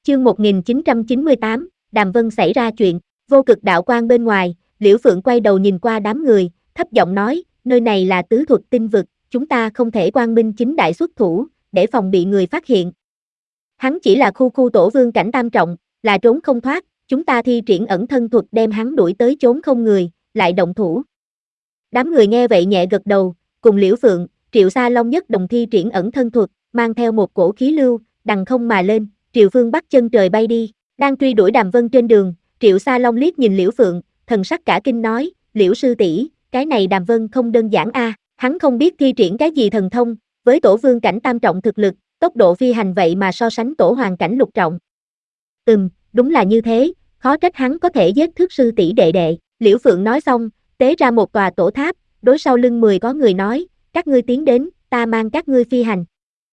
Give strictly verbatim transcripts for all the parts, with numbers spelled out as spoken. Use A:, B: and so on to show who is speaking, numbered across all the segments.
A: Chương một nghìn chín trăm chín mươi tám, Đàm Vân xảy ra chuyện, vô cực đạo quan bên ngoài, Liễu Phượng quay đầu nhìn qua đám người, thấp giọng nói, nơi này là tứ thuật tinh vực, chúng ta không thể quang minh chính đại xuất thủ, để phòng bị người phát hiện. Hắn chỉ là khu khu tổ vương cảnh tam trọng, là trốn không thoát, chúng ta thi triển ẩn thân thuật đem hắn đuổi tới chốn không người, lại động thủ. Đám người nghe vậy nhẹ gật đầu, cùng Liễu Phượng, Triệu Sa Long nhất đồng thi triển ẩn thân thuật, mang theo một cổ khí lưu, đằng không mà lên, Triệu Phương bắt chân trời bay đi, đang truy đuổi Đàm Vân trên đường, Triệu Sa Long liếc nhìn Liễu Phượng, thần sắc cả kinh nói, Liễu sư tỷ, cái này Đàm Vân không đơn giản a, à, hắn không biết thi triển cái gì thần thông, với tổ vương cảnh tam trọng thực lực, tốc độ phi hành vậy mà so sánh tổ hoàng cảnh lục trọng. Ừm, đúng là như thế, khó trách hắn có thể giết thước sư tỷ đệ đệ, Liễu Phượng nói xong, tế ra một tòa tổ tháp, đối sau lưng mười có người nói, các ngươi tiến đến, ta mang các ngươi phi hành.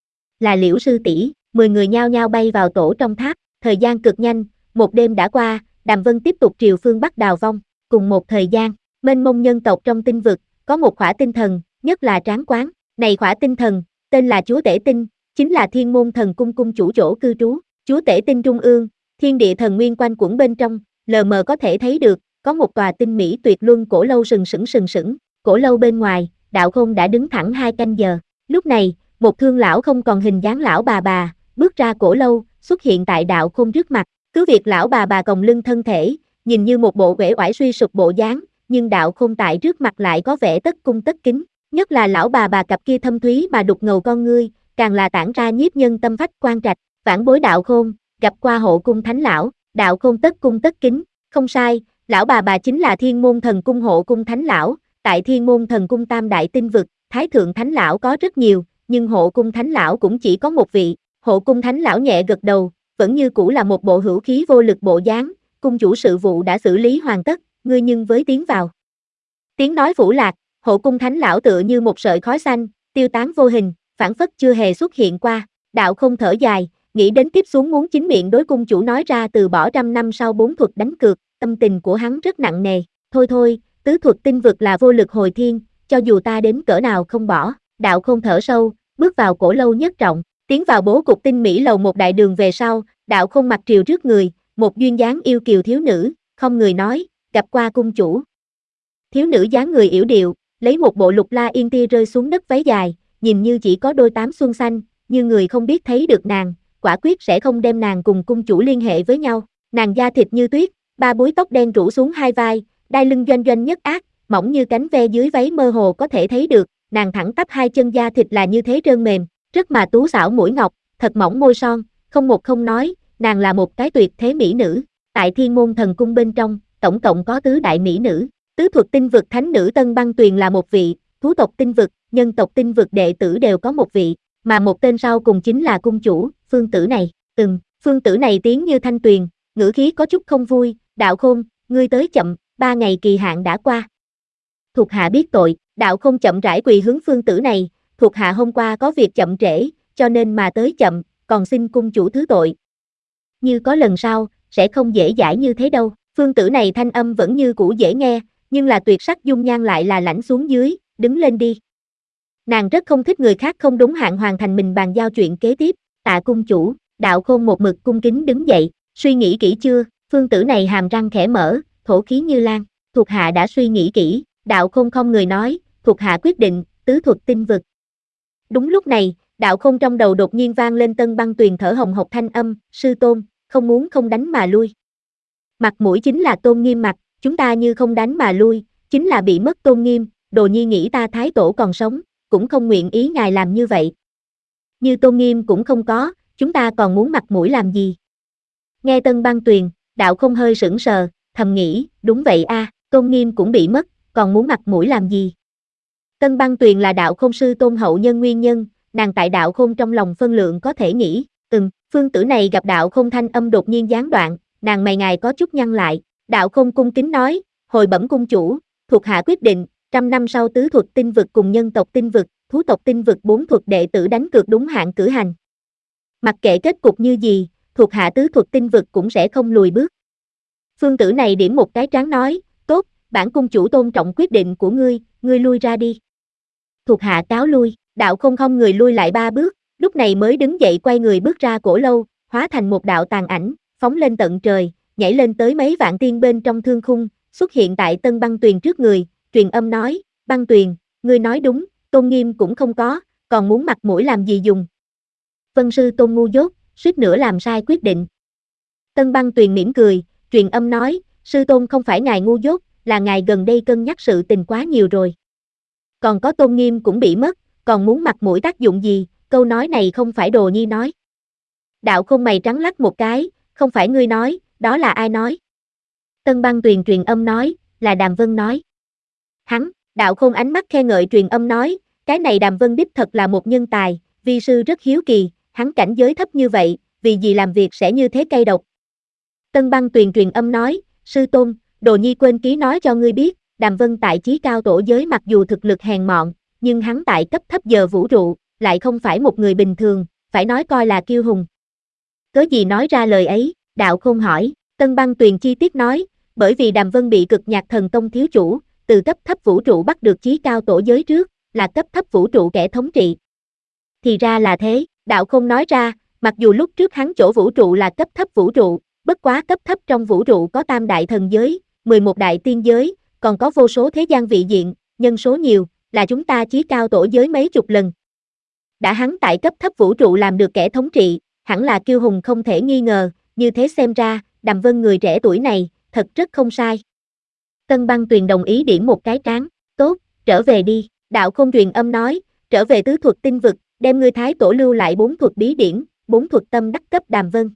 A: Là Liễu sư tỷ, mười người nhao nhao bay vào tổ trong tháp, thời gian cực nhanh, một đêm đã qua, Đàm Vân tiếp tục triều phương Bắc đào vong, cùng một thời gian, mênh mông nhân tộc trong tinh vực, có một khỏa tinh thần, nhất là Tráng Quán, này khỏa tinh thần, tên là Chúa Tể Tinh, chính là Thiên Môn Thần Cung cung chủ chỗ cư trú, Chúa Tể Tinh trung ương, thiên địa thần nguyên quanh quẩn bên trong, lờ mờ có thể thấy được, có một tòa tinh mỹ tuyệt luân cổ lâu sừng sững sừng sững, cổ lâu bên ngoài, Đạo Khôn đã đứng thẳng hai canh giờ, lúc này, một thương lão không còn hình dáng lão bà bà, bước ra cổ lâu, xuất hiện tại Đạo Khôn trước mặt, cứ việc lão bà bà còng lưng thân thể, nhìn như một bộ uể oải suy sụp bộ dáng, nhưng Đạo Khôn tại trước mặt lại có vẻ tất cung tất kính, nhất là lão bà bà cặp kia thâm thúy mà đục ngầu con ngươi, càng là tản ra nhiếp nhân tâm phách quan trạch, vãn bối Đạo Khôn, gặp qua hộ cung thánh lão, Đạo Khôn tất cung tất kính, không sai, lão bà bà chính là Thiên Môn Thần Cung hộ cung thánh lão, tại Thiên Môn Thần Cung tam đại tinh vực, Thái thượng thánh lão có rất nhiều, nhưng hộ cung thánh lão cũng chỉ có một vị, hộ cung thánh lão nhẹ gật đầu, vẫn như cũ là một bộ hữu khí vô lực bộ dáng, cung chủ sự vụ đã xử lý hoàn tất, ngươi nhưng với tiến vào. Tiếng nói phủ lạc, hộ cung thánh lão tựa như một sợi khói xanh, tiêu tán vô hình, phảng phất chưa hề xuất hiện qua, Đạo Không thở dài, nghĩ đến tiếp xuống muốn chính miệng đối cung chủ nói ra từ bỏ trăm năm sau bốn thuật đánh cược, tâm tình của hắn rất nặng nề, thôi thôi, tứ thuật tinh vực là vô lực hồi thiên, cho dù ta đến cỡ nào không bỏ, Đạo Không thở sâu, bước vào cổ lâu nhất trọng, tiến vào bố cục tinh mỹ lầu một đại đường về sau, Đạo Không mặc triều trước người, một duyên dáng yêu kiều thiếu nữ, không người nói, gặp qua cung chủ. Thiếu nữ dáng người yểu điệu, lấy một bộ lục la yên tia rơi xuống đất váy dài, nhìn như chỉ có đôi tám xuân xanh, như người không biết thấy được nàng, quả quyết sẽ không đem nàng cùng cung chủ liên hệ với nhau, nàng da thịt như tuyết, ba búi tóc đen rủ xuống hai vai, đai lưng doanh doanh nhất ác, mỏng như cánh ve dưới váy mơ hồ có thể thấy được, nàng thẳng tắp hai chân da thịt là như thế trơn mềm, rất mà tú xảo mũi ngọc, thật mỏng môi son, không một không nói, nàng là một cái tuyệt thế mỹ nữ, tại Thiên Môn Thần Cung bên trong, tổng cộng có tứ đại mỹ nữ, tứ thuật tinh vực thánh nữ Tân Băng Tuyền là một vị, thú tộc tinh vực, nhân tộc tinh vực đệ tử đều có một vị, mà một tên sau cùng chính là cung chủ, phương tử này, ừm, phương tử này tiếng như thanh tuyền, ngữ khí có chút không vui, Đạo Khôn, ngươi tới chậm, ba ngày kỳ hạn đã qua. Thuộc hạ biết tội, Đạo Khôn chậm rãi quỳ hướng phương tử này, thuộc hạ hôm qua có việc chậm trễ, cho nên mà tới chậm, còn xin cung chủ thứ tội. Như có lần sau, sẽ không dễ dãi như thế đâu, phương tử này thanh âm vẫn như cũ dễ nghe, nhưng là tuyệt sắc dung nhan lại là lãnh xuống dưới, đứng lên đi. Nàng rất không thích người khác không đúng hạn hoàn thành mình bàn giao chuyện kế tiếp, tạ cung chủ, Đạo Khôn một mực cung kính đứng dậy, suy nghĩ kỹ chưa, phương tử này hàm răng khẽ mở, thổ khí như lan, thuộc hạ đã suy nghĩ kỹ, Đạo Khôn không người nói, thuộc hạ quyết định, tứ thuật tinh vực. Đúng lúc này, Đạo Khôn trong đầu đột nhiên vang lên Tân Băng Tuyền thở hồng hộc thanh âm, sư tôn, không muốn không đánh mà lui. Mặt mũi chính là tôn nghiêm mặt, chúng ta như không đánh mà lui, chính là bị mất tôn nghiêm, Đồ Nhi nghĩ ta thái tổ còn sống, cũng không nguyện ý ngài làm như vậy. Như tôn nghiêm cũng không có, chúng ta còn muốn mặt mũi làm gì? Nghe Tân Băng Tuyền, Đạo Không hơi sững sờ, thầm nghĩ, đúng vậy a, à, tôn nghiêm cũng bị mất, còn muốn mặt mũi làm gì? Tân Băng Tuyền là Đạo Không sư tôn hậu nhân nguyên nhân, nàng tại Đạo Không trong lòng phân lượng có thể nghĩ, ừm, phương tử này gặp Đạo Không thanh âm đột nhiên gián đoạn, nàng mày ngài có chút nhăn lại, Đạo Không cung kính nói, hồi bẩm cung chủ, thuộc hạ quyết định, trăm năm sau tứ thuật tinh vực cùng nhân tộc tinh vực, thú tộc tinh vực bốn thuật đệ tử đánh cược đúng hạn cử hành. Mặc kệ kết cục như gì, thuộc hạ tứ thuật tinh vực cũng sẽ không lùi bước. Phương tử này điểm một cái trán nói, tốt, bản cung chủ tôn trọng quyết định của ngươi, ngươi lui ra đi. Thuộc hạ cáo lui, Đạo Không không người lui lại ba bước, lúc này mới đứng dậy quay người bước ra cổ lâu, hóa thành một đạo tàn ảnh, phóng lên tận trời, nhảy lên tới mấy vạn tiên bên trong thương khung, xuất hiện tại Tân Băng Tuyền trước người, truyền âm nói, Băng Tuyền, ngươi nói đúng, tôn nghiêm cũng không có, còn muốn mặt mũi làm gì dùng. Vân sư tôn ngu dốt, suýt nữa làm sai quyết định. Tân Băng Tuyền mỉm cười, truyền âm nói, sư tôn không phải ngài ngu dốt, là ngài gần đây cân nhắc sự tình quá nhiều rồi. Còn có tôn nghiêm cũng bị mất, còn muốn mặt mũi tác dụng gì, câu nói này không phải Đồ Nhi nói. Đạo Khôn mày trắng lắc một cái, không phải ngươi nói, đó là ai nói? Tân Băng Tuyền truyền âm nói, là Đàm Vân nói. Hắn, Đạo Khôn ánh mắt khen ngợi truyền âm nói, cái này Đàm Vân đích thật là một nhân tài, vi sư rất hiếu kỳ, hắn cảnh giới thấp như vậy, vì gì làm việc sẽ như thế cay độc. Tân Băng Tuyền truyền âm nói, sư tôn, Đồ Nhi quên ký nói cho ngươi biết, Đàm Vân tại chí cao tổ giới mặc dù thực lực hèn mọn, nhưng hắn tại cấp thấp giờ vũ trụ, lại không phải một người bình thường, phải nói coi là kiêu hùng. Cớ gì nói ra lời ấy, Đạo Khôn hỏi, Tân Băng Tuyền chi tiết nói, bởi vì Đàm Vân bị cực nhạc thần tông thiếu chủ, từ cấp thấp vũ trụ bắt được chí cao tổ giới trước, là cấp thấp vũ trụ kẻ thống trị. Thì ra là thế, Đạo Khôn nói ra, mặc dù lúc trước hắn chỗ vũ trụ là cấp thấp vũ trụ, bất quá cấp thấp trong vũ trụ có tam đại thần giới, mười một đại tiên giới, còn có vô số thế gian vị diện, nhân số nhiều, là chúng ta chí cao tổ giới mấy chục lần. Đã hắn tại cấp thấp vũ trụ làm được kẻ thống trị, hẳn là kiêu hùng không thể nghi ngờ, như thế xem ra, Đàm Vân người trẻ tuổi này, thật rất không sai. Tân Băng Tuyền đồng ý điểm một cái trán, tốt, trở về đi, Đạo Khôn truyền âm nói, trở về tứ thuật tinh vực, đem ngươi thái tổ lưu lại bốn thuật bí điển, bốn thuật tâm đắc cấp Đàm Vân.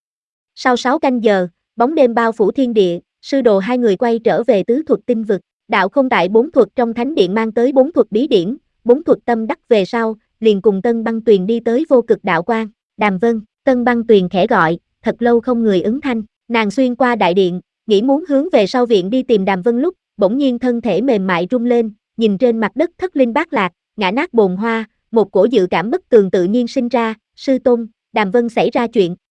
A: Sau sáu canh giờ, bóng đêm bao phủ thiên địa, sư đồ hai người quay trở về tứ thuật tinh vực, Đạo Khôn tại bốn thuật trong thánh điện mang tới bốn thuật bí điển, bốn thuật tâm đắc về sau, liền cùng Tân Băng Tuyền đi tới vô cực đạo quan, Đàm Vân, Tân Băng Tuyền khẽ gọi, thật lâu không người ứng thanh, nàng xuyên qua đại điện, nghĩ muốn hướng về sau viện đi tìm Đàm Vân lúc, bỗng nhiên thân thể mềm mại rung lên, nhìn trên mặt đất thất linh bát lạc, ngã nát bồn hoa, một cổ dự cảm bất tường tự nhiên sinh ra, sư tôn, Đàm Vân xảy ra chuyện,